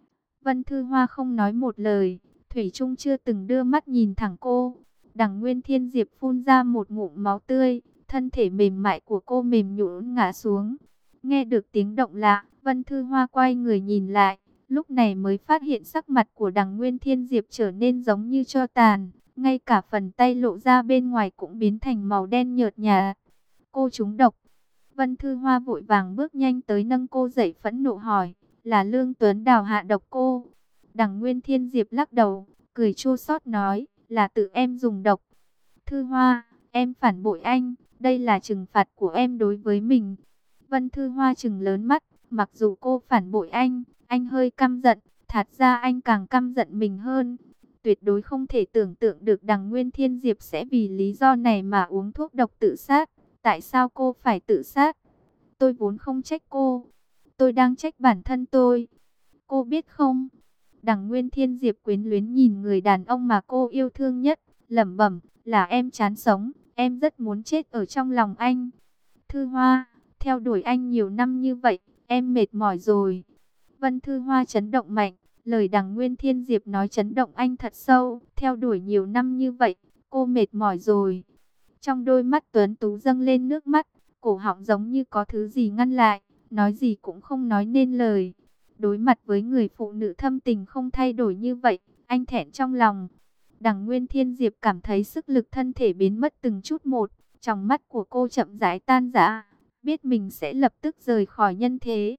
Vân Thư Hoa không nói một lời, thủy chung chưa từng đưa mắt nhìn thẳng cô. Đằng Nguyên Thiên Diệp phun ra một ngụm máu tươi, thân thể mềm mại của cô mềm nhũn ngã xuống. Nghe được tiếng động lạ, Vân Thư Hoa quay người nhìn lại, lúc này mới phát hiện sắc mặt của đằng Nguyên Thiên Diệp trở nên giống như tro tàn, ngay cả phần tay lộ ra bên ngoài cũng biến thành màu đen nhợt nhạt. Cô trúng độc. Vân Thư Hoa vội vàng bước nhanh tới nâng cô dậy, phẫn nộ hỏi, là Lương Tuấn Đào hạ độc cô? Đằng Nguyên Thiên Diệp lắc đầu, cười chua xót nói, là tự em dùng độc. Thư Hoa, em phản bội anh, đây là trừng phạt của em đối với mình. Vân Thư Hoa trừng lớn mắt, mặc dù cô phản bội anh, anh hơi căm giận, thật ra anh càng căm giận mình hơn. Tuyệt đối không thể tưởng tượng được đằng Nguyên Thiên Diệp sẽ vì lý do này mà uống thuốc độc tự sát. Tại sao cô phải tự sát? Tôi vốn không trách cô, tôi đang trách bản thân tôi. Cô biết không? Đằng Nguyên Thiên Diệp quyến luyến nhìn người đàn ông mà cô yêu thương nhất, lẩm bẩm, là em chán sống, em rất muốn chết ở trong lòng anh. Thư Hoa, theo đuổi anh nhiều năm như vậy, em mệt mỏi rồi. Vân Thư Hoa chấn động mạnh, Lời đằng Nguyên Thiên Diệp nói chấn động anh thật sâu. Theo đuổi nhiều năm như vậy, cô mệt mỏi rồi. Trong đôi mắt tuấn tú dâng lên nước mắt, cổ họng giống như có thứ gì ngăn lại, nói gì cũng không nói nên lời. Đối mặt với người phụ nữ thâm tình không thay đổi như vậy, anh thẹn trong lòng. Đằng Nguyên Thiên Diệp cảm thấy sức lực thân thể biến mất từng chút một, trong mắt của cô chậm rãi tan rã, biết mình sẽ lập tức rời khỏi nhân thế.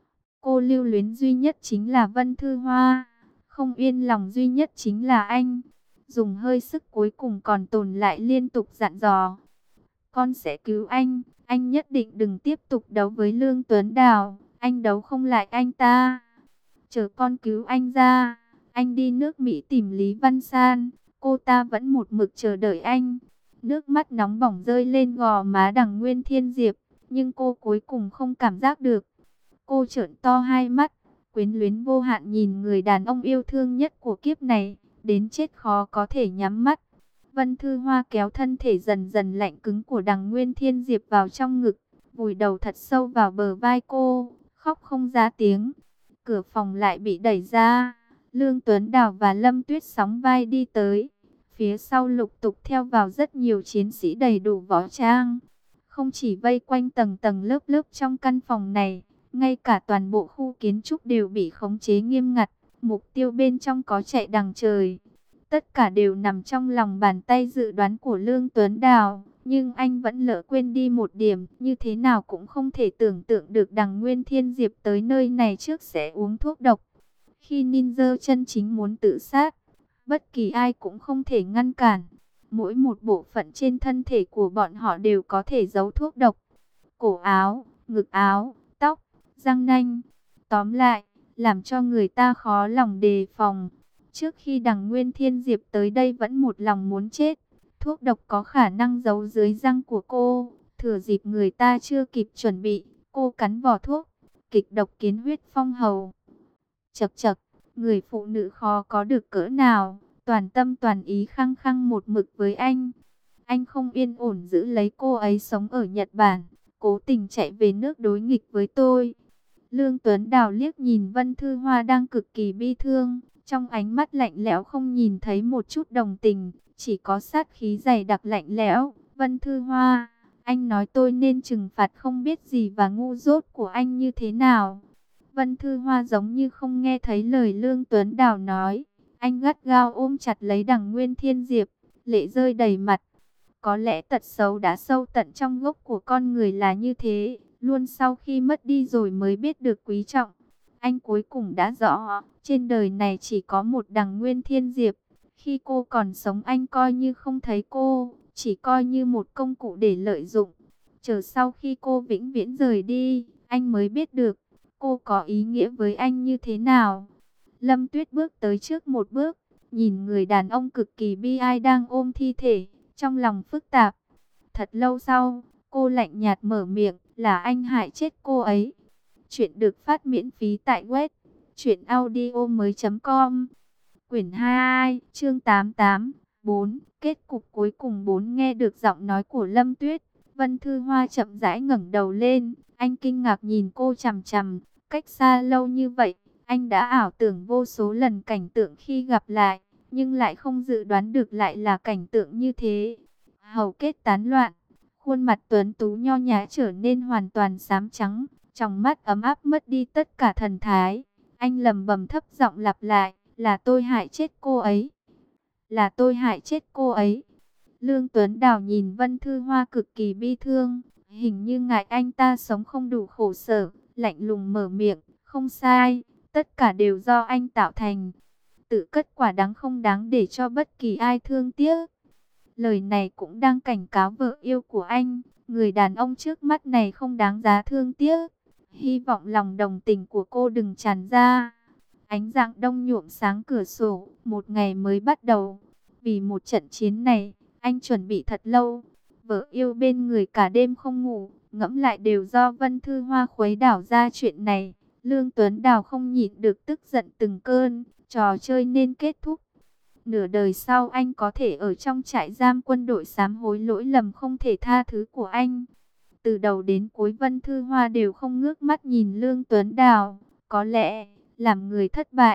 Cô lưu luyến duy nhất chính là Vân Thư Hoa, không yên lòng duy nhất chính là anh. Dùng hơi sức cuối cùng còn tồn lại liên tục dặn dò. Con sẽ cứu anh, anh nhất định đừng tiếp tục đấu với Lương Tuấn Đào, anh đấu không lại anh ta. Chờ con cứu anh ra, anh đi nước Mỹ tìm Lý Văn San, cô ta vẫn một mực chờ đợi anh. Nước mắt nóng bỏng rơi lên gò má đằng Nguyên Thiên Diệp, nhưng cô cuối cùng không cảm giác được. Cô trợn to hai mắt, quyến luyến vô hạn nhìn người đàn ông yêu thương nhất của kiếp này, đến chết khó có thể nhắm mắt. Vân Thư Hoa kéo thân thể dần dần lạnh cứng của đằng Nguyên Thiên Diệp vào trong ngực, vùi đầu thật sâu vào bờ vai cô, khóc không ra tiếng. Cửa phòng lại bị đẩy ra, Lương Tuấn Đào và Lâm Tuyết sóng vai đi tới. Phía sau lục tục theo vào rất nhiều chiến sĩ đầy đủ võ trang. Không chỉ vây quanh tầng tầng lớp lớp trong căn phòng này, ngay cả toàn bộ khu kiến trúc đều bị khống chế nghiêm ngặt. Mục tiêu bên trong có chạy đằng trời. Tất cả đều nằm trong lòng bàn tay dự đoán của Lương Tuấn Đào. Nhưng anh vẫn lỡ quên đi một điểm, như thế nào cũng không thể tưởng tượng được đằng Nguyên Thiên Diệp tới nơi này trước sẽ uống thuốc độc. Khi ninja chân chính muốn tự sát, bất kỳ ai cũng không thể ngăn cản. Mỗi một bộ phận trên thân thể của bọn họ đều có thể giấu thuốc độc. Cổ áo, ngực áo, tóc, răng nanh. Tóm lại, làm cho người ta khó lòng đề phòng. Trước khi đằng Nguyên Thiên Diệp tới đây vẫn một lòng muốn chết. Thuốc độc có khả năng giấu dưới răng của cô. Thừa dịp người ta chưa kịp chuẩn bị, cô cắn vỏ thuốc. Kịch độc kiến huyết phong hầu. Chậc chậc, người phụ nữ khó có được cỡ nào. Toàn tâm toàn ý khăng khăng một mực với anh. Anh không yên ổn giữ lấy cô ấy sống ở Nhật Bản. Cố tình chạy về nước đối nghịch với tôi. Lương Tuấn Đào liếc nhìn Vân Thư Hoa đang cực kỳ bi thương. Trong ánh mắt lạnh lẽo không nhìn thấy một chút đồng tình. Chỉ có sát khí dày đặc lạnh lẽo. Vân Thư Hoa, anh nói tôi nên trừng phạt không biết gì và ngu dốt của anh như thế nào. Vân Thư Hoa giống như không nghe thấy lời Lương Tuấn Đào nói. Anh gắt gao ôm chặt lấy đằng Nguyên Thiên Diệp, lệ rơi đầy mặt. Có lẽ tật xấu đã sâu tận trong gốc của con người là như thế. Luôn sau khi mất đi rồi mới biết được quý trọng. Anh cuối cùng đã rõ, trên đời này chỉ có một đằng Nguyên Thiên Diệp. Khi cô còn sống anh coi như không thấy cô, chỉ coi như một công cụ để lợi dụng. Chờ sau khi cô vĩnh viễn rời đi, anh mới biết được cô có ý nghĩa với anh như thế nào. Lâm Tuyết bước tới trước một bước, nhìn người đàn ông cực kỳ bi ai đang ôm thi thể, trong lòng phức tạp. Thật lâu sau, cô lạnh nhạt mở miệng, là anh hại chết cô ấy. Chuyện được phát miễn phí tại web truyện audio mới chấm com. Quyển hai, chương tám mươi tám, bốn, kết cục cuối cùng bốn. Nghe được giọng nói của Lâm Tuyết, Vân Thư Hoa chậm rãi ngẩng đầu lên, anh kinh ngạc nhìn cô chằm chằm, cách xa lâu như vậy, anh đã ảo tưởng vô số lần cảnh tượng khi gặp lại, nhưng lại không dự đoán được lại là cảnh tượng như thế. Hầu kết tán loạn, khuôn mặt tuấn tú nho nhã trở nên hoàn toàn xám trắng, trong mắt ấm áp mất đi tất cả thần thái. Anh lẩm bẩm thấp giọng lặp lại, là tôi hại chết cô ấy. Là tôi hại chết cô ấy. Lương Tuấn Đào nhìn Vân Thư Hoa cực kỳ bi thương, hình như ngại anh ta sống không đủ khổ sở, lạnh lùng mở miệng, không sai, tất cả đều do anh tạo thành. Tự cất quả đắng không đáng để cho bất kỳ ai thương tiếc. Lời này cũng đang cảnh cáo vợ yêu của anh, người đàn ông trước mắt này không đáng giá thương tiếc. Hy vọng lòng đồng tình của cô đừng tràn ra. Ánh dạng đông nhuộm sáng cửa sổ, một ngày mới bắt đầu. Vì một trận chiến này, anh chuẩn bị thật lâu. Vợ yêu bên người cả đêm không ngủ, ngẫm lại đều do Vân Thư Hoa khuấy đảo ra chuyện này. Lương Tuấn Đào không nhịn được tức giận từng cơn, trò chơi nên kết thúc. Nửa đời sau anh có thể ở trong trại giam quân đội sám hối lỗi lầm không thể tha thứ của anh. Từ đầu đến cuối Vân Thư Hoa đều không ngước mắt nhìn Lương Tuấn Đào. Có lẽ, làm người thất bại,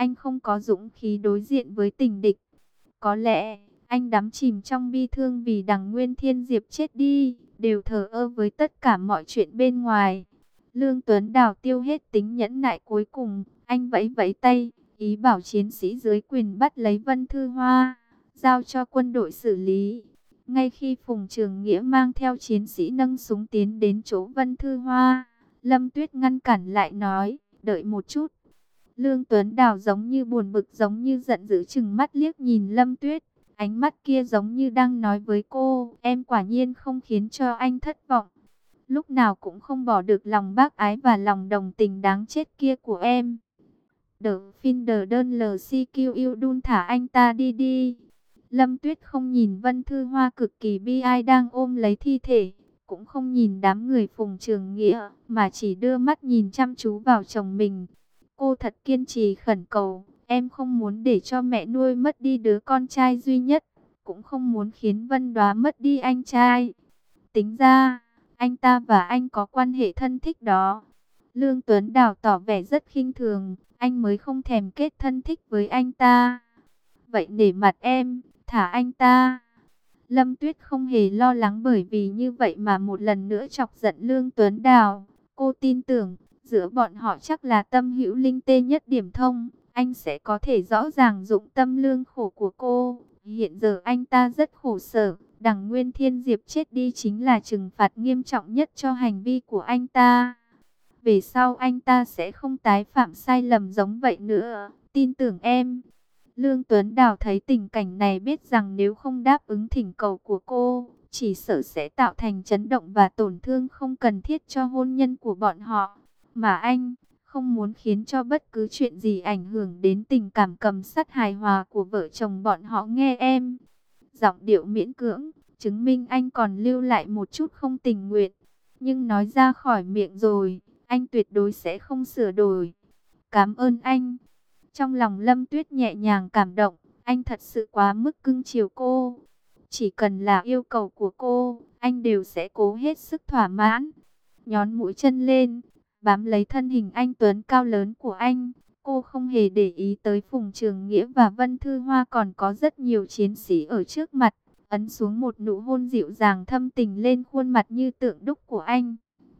anh không có dũng khí đối diện với tình địch. Có lẽ, anh đắm chìm trong bi thương vì đằng Nguyên Thiên Diệp chết đi, đều thờ ơ với tất cả mọi chuyện bên ngoài. Lương Tuấn Đào tiêu hết tính nhẫn nại cuối cùng, anh vẫy vẫy tay, ý bảo chiến sĩ dưới quyền bắt lấy Vân Thư Hoa, giao cho quân đội xử lý. Ngay khi Phùng Trường Nghĩa mang theo chiến sĩ nâng súng tiến đến chỗ Vân Thư Hoa, Lâm Tuyết ngăn cản lại nói, đợi một chút. Lương Tuấn Đào giống như buồn bực giống như giận dữ chừng mắt liếc nhìn Lâm Tuyết. Ánh mắt kia giống như đang nói với cô, em quả nhiên không khiến cho anh thất vọng. Lúc nào cũng không bỏ được lòng bác ái và lòng đồng tình đáng chết kia của em. The Finder đơn lờ xê quy yêu đun thả anh ta đi đi. Lâm Tuyết không nhìn Vân Thư Hoa cực kỳ bi ai đang ôm lấy thi thể, cũng không nhìn đám người Phùng Trường Nghĩa, mà chỉ đưa mắt nhìn chăm chú vào chồng mình. Cô thật kiên trì khẩn cầu, em không muốn để cho mẹ nuôi mất đi đứa con trai duy nhất, cũng không muốn khiến Vân Đoá mất đi anh trai. Tính ra, anh ta và anh có quan hệ thân thích đó. Lương Tuấn Đào tỏ vẻ rất khinh thường, anh mới không thèm kết thân thích với anh ta. Vậy nể mặt em, thả anh ta. Lâm Tuyết không hề lo lắng bởi vì như vậy mà một lần nữa chọc giận Lương Tuấn Đào. Cô tin tưởng, giữa bọn họ chắc là tâm hữu linh tê nhất điểm thông. Anh sẽ có thể rõ ràng dụng tâm lương khổ của cô. Hiện giờ anh ta rất khổ sở. Đằng Nguyên Thiên Diệp chết đi chính là trừng phạt nghiêm trọng nhất cho hành vi của anh ta. Về sau anh ta sẽ không tái phạm sai lầm giống vậy nữa. Tin tưởng em. Lương Tuấn Đào thấy tình cảnh này biết rằng nếu không đáp ứng thỉnh cầu của cô, chỉ sợ sẽ tạo thành chấn động và tổn thương không cần thiết cho hôn nhân của bọn họ. Mà anh không muốn khiến cho bất cứ chuyện gì ảnh hưởng đến tình cảm cầm sắt hài hòa của vợ chồng bọn họ nghe em. Giọng điệu miễn cưỡng, chứng minh anh còn lưu lại một chút không tình nguyện. Nhưng nói ra khỏi miệng rồi, anh tuyệt đối sẽ không sửa đổi. Cảm ơn anh. Trong lòng Lâm Tuyết nhẹ nhàng cảm động, anh thật sự quá mức cưng chiều cô. Chỉ cần là yêu cầu của cô, anh đều sẽ cố hết sức thỏa mãn. Nhón mũi chân lên, bám lấy thân hình anh tuấn cao lớn của anh. Cô không hề để ý tới Phùng Trường Nghĩa và Vân Thư Hoa còn có rất nhiều chiến sĩ ở trước mặt. Ấn xuống một nụ hôn dịu dàng thâm tình lên khuôn mặt như tượng đúc của anh.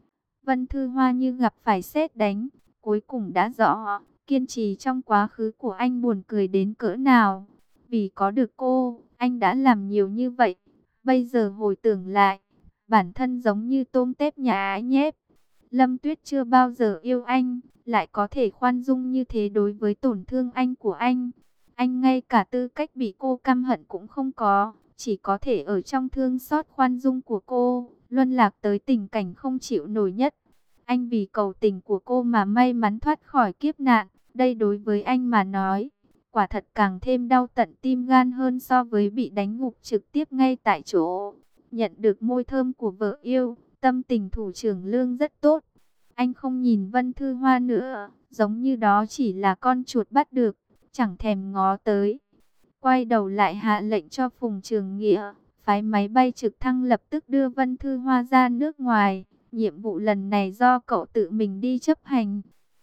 Vân Thư Hoa như gặp phải sét đánh, cuối cùng đã rõ kiên trì trong quá khứ của anh buồn cười đến cỡ nào. Vì có được cô, anh đã làm nhiều như vậy. Bây giờ hồi tưởng lại, bản thân giống như tôm tép nhà ái nhép. Lâm Tuyết chưa bao giờ yêu anh, lại có thể khoan dung như thế đối với tổn thương anh của anh. Anh ngay cả tư cách bị cô căm hận cũng không có, chỉ có thể ở trong thương xót khoan dung của cô, luân lạc tới tình cảnh không chịu nổi nhất. Anh vì cầu tình của cô mà may mắn thoát khỏi kiếp nạn, đây đối với anh mà nói, quả thật càng thêm đau tận tim gan hơn so với bị đánh gục trực tiếp ngay tại chỗ. Nhận được môi thơm của vợ yêu, tâm tình thủ trưởng Lương rất tốt. Anh không nhìn Vân Thư Hoa nữa, giống như đó chỉ là con chuột bắt được, chẳng thèm ngó tới. Quay đầu lại hạ lệnh cho Phùng Trường Nghĩa, phái máy bay trực thăng lập tức đưa Vân Thư Hoa ra nước ngoài. Nhiệm vụ lần này do cậu tự mình đi chấp hành.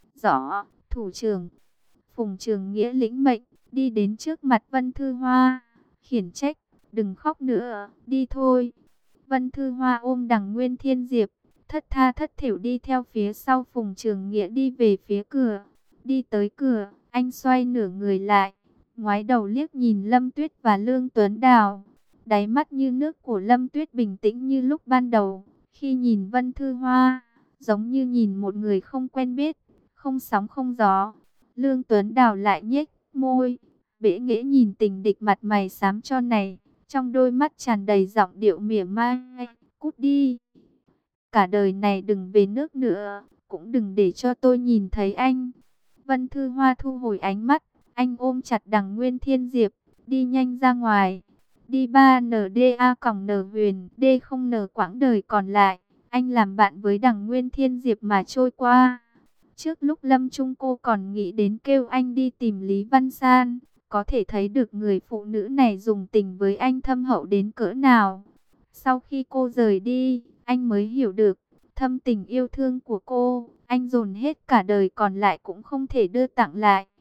Rõ, thủ trưởng. Phùng Trường Nghĩa lĩnh mệnh, đi đến trước mặt Vân Thư Hoa, khiển trách, đừng khóc nữa, đi thôi. Vân Thư Hoa ôm đằng Nguyên Thiên Diệp, thất tha thất thểu đi theo phía sau Phùng Trường Nghĩa đi về phía cửa. Đi tới cửa, anh xoay nửa người lại, ngoái đầu liếc nhìn Lâm Tuyết và Lương Tuấn Đào. Đáy mắt như nước của Lâm Tuyết bình tĩnh như lúc ban đầu. Khi nhìn Vân Thư Hoa, giống như nhìn một người không quen biết, không sóng không gió. Lương Tuấn Đào lại nhếch môi, bẽ nghễ nhìn tình địch mặt mày xám cho này, trong đôi mắt tràn đầy giọng điệu mỉa mai, cút đi. Cả đời này đừng về nước nữa, cũng đừng để cho tôi nhìn thấy anh. Vân Thư Hoa thu hồi ánh mắt, anh ôm chặt đằng Nguyên Thiên Diệp, đi nhanh ra ngoài. Đi ba N D A còng N huyền, D không N quãng đời còn lại, anh làm bạn với đằng Nguyên Thiên Diệp mà trôi qua. Trước lúc lâm chung cô còn nghĩ đến kêu anh đi tìm Lý Văn San, có thể thấy được người phụ nữ này dùng tình với anh thâm hậu đến cỡ nào. Sau khi cô rời đi, anh mới hiểu được, thâm tình yêu thương của cô, anh dồn hết cả đời còn lại cũng không thể đưa tặng lại.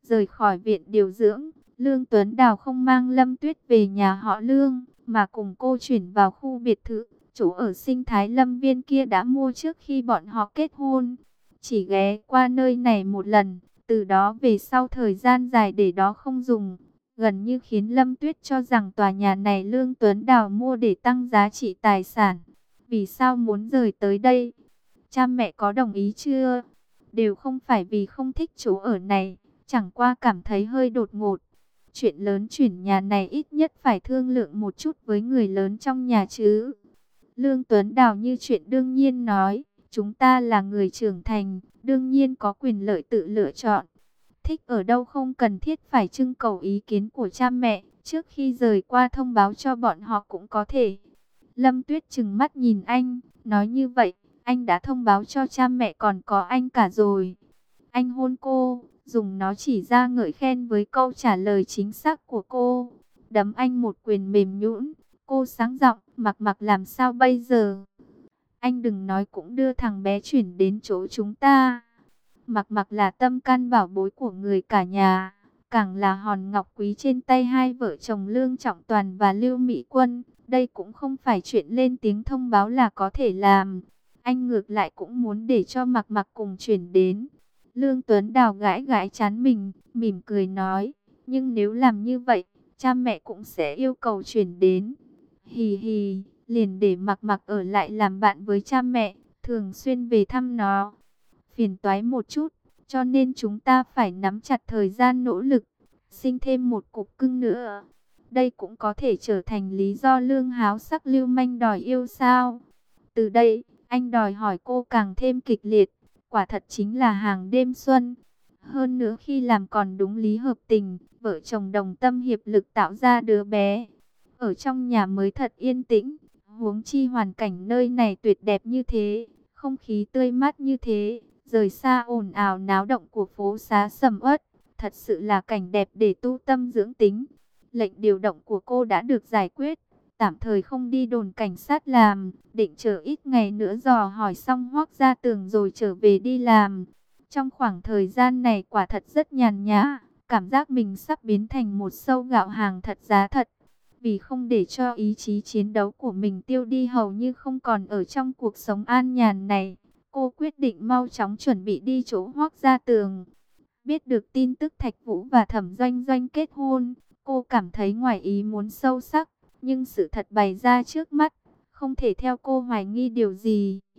Rời khỏi viện điều dưỡng, Lương Tuấn Đào không mang Lâm Tuyết về nhà họ Lương, mà cùng cô chuyển vào khu biệt thự, chỗ ở sinh thái lâm viên kia đã mua trước khi bọn họ kết hôn. Chỉ ghé qua nơi này một lần, từ đó về sau thời gian dài để đó không dùng, gần như khiến Lâm Tuyết cho rằng tòa nhà này Lương Tuấn Đào mua để tăng giá trị tài sản. Vì sao muốn rời tới đây? Cha mẹ có đồng ý chưa? Đều không phải vì không thích chỗ ở này, chẳng qua cảm thấy hơi đột ngột. Chuyện lớn chuyển nhà này ít nhất phải thương lượng một chút với người lớn trong nhà chứ. Lương Tuấn Đào như chuyện đương nhiên nói, chúng ta là người trưởng thành, đương nhiên có quyền lợi tự lựa chọn. Thích ở đâu không cần thiết phải trưng cầu ý kiến của cha mẹ, trước khi rời qua thông báo cho bọn họ cũng có thể. Lâm Tuyết trừng mắt nhìn anh, nói như vậy, anh đã thông báo cho cha mẹ còn có anh cả rồi. Anh hôn cô, dùng nó chỉ ra ngợi khen với câu trả lời chính xác của cô. Đấm anh một quyền mềm nhũn, cô sáng giọng, Mặc Mặc làm sao bây giờ? Anh đừng nói cũng đưa thằng bé chuyển đến chỗ chúng ta. Mặc Mặc là tâm can bảo bối của người cả nhà, càng là hòn ngọc quý trên tay hai vợ chồng Lương Trọng Toàn và Lưu Mỹ Quân. Đây cũng không phải chuyện lên tiếng thông báo là có thể làm. Anh ngược lại cũng muốn để cho Mặc Mặc cùng chuyển đến. Lương Tuấn Đào gãi gãi trán mình, mỉm cười nói, nhưng nếu làm như vậy, cha mẹ cũng sẽ yêu cầu chuyển đến. Hì hì, liền để Mặc Mặc ở lại làm bạn với cha mẹ, thường xuyên về thăm nó. Phiền toái một chút, cho nên chúng ta phải nắm chặt thời gian nỗ lực, sinh thêm một cục cưng nữa. Đây cũng có thể trở thành lý do Lương háo sắc lưu manh đòi yêu sao. Từ đây, anh đòi hỏi cô càng thêm kịch liệt, quả thật chính là hàng đêm xuân. Hơn nữa khi làm còn đúng lý hợp tình, vợ chồng đồng tâm hiệp lực tạo ra đứa bé. Ở trong nhà mới thật yên tĩnh, huống chi hoàn cảnh nơi này tuyệt đẹp như thế, không khí tươi mát như thế, rời xa ồn ào náo động của phố xá sầm uất, thật sự là cảnh đẹp để tu tâm dưỡng tính. Lệnh điều động của cô đã được giải quyết, tạm thời không đi đồn cảnh sát làm, định chờ ít ngày nữa dò hỏi xong Hoắc Gia Tường rồi trở về đi làm. Trong khoảng thời gian này quả thật rất nhàn nhã, cảm giác mình sắp biến thành một sâu gạo hàng thật giá thật. Vì không để cho ý chí chiến đấu của mình tiêu đi hầu như không còn ở trong cuộc sống an nhàn này, cô quyết định mau chóng chuẩn bị đi chỗ Hoắc Gia Tường. Biết được tin tức Thạch Vũ và Thẩm Doanh Doanh kết hôn, cô cảm thấy ngoài ý muốn sâu sắc, nhưng sự thật bày ra trước mắt, không thể theo cô hoài nghi điều gì.